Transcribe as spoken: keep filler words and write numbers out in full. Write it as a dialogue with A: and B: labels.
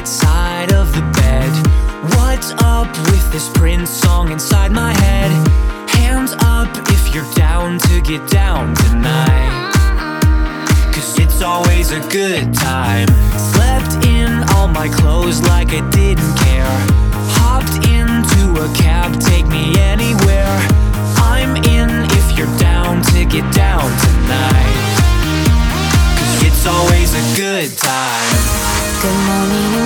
A: opposite side of the bed. What's up with this Prince song inside my head? Hands up if you're down to get down tonight, 'cause it's always a good time. Slept in all my clothes like I didn't care. Hopped into a cab, take me anywhere. I'm in if you're down to get down tonight, 'cause it's always a good time.
B: Good morning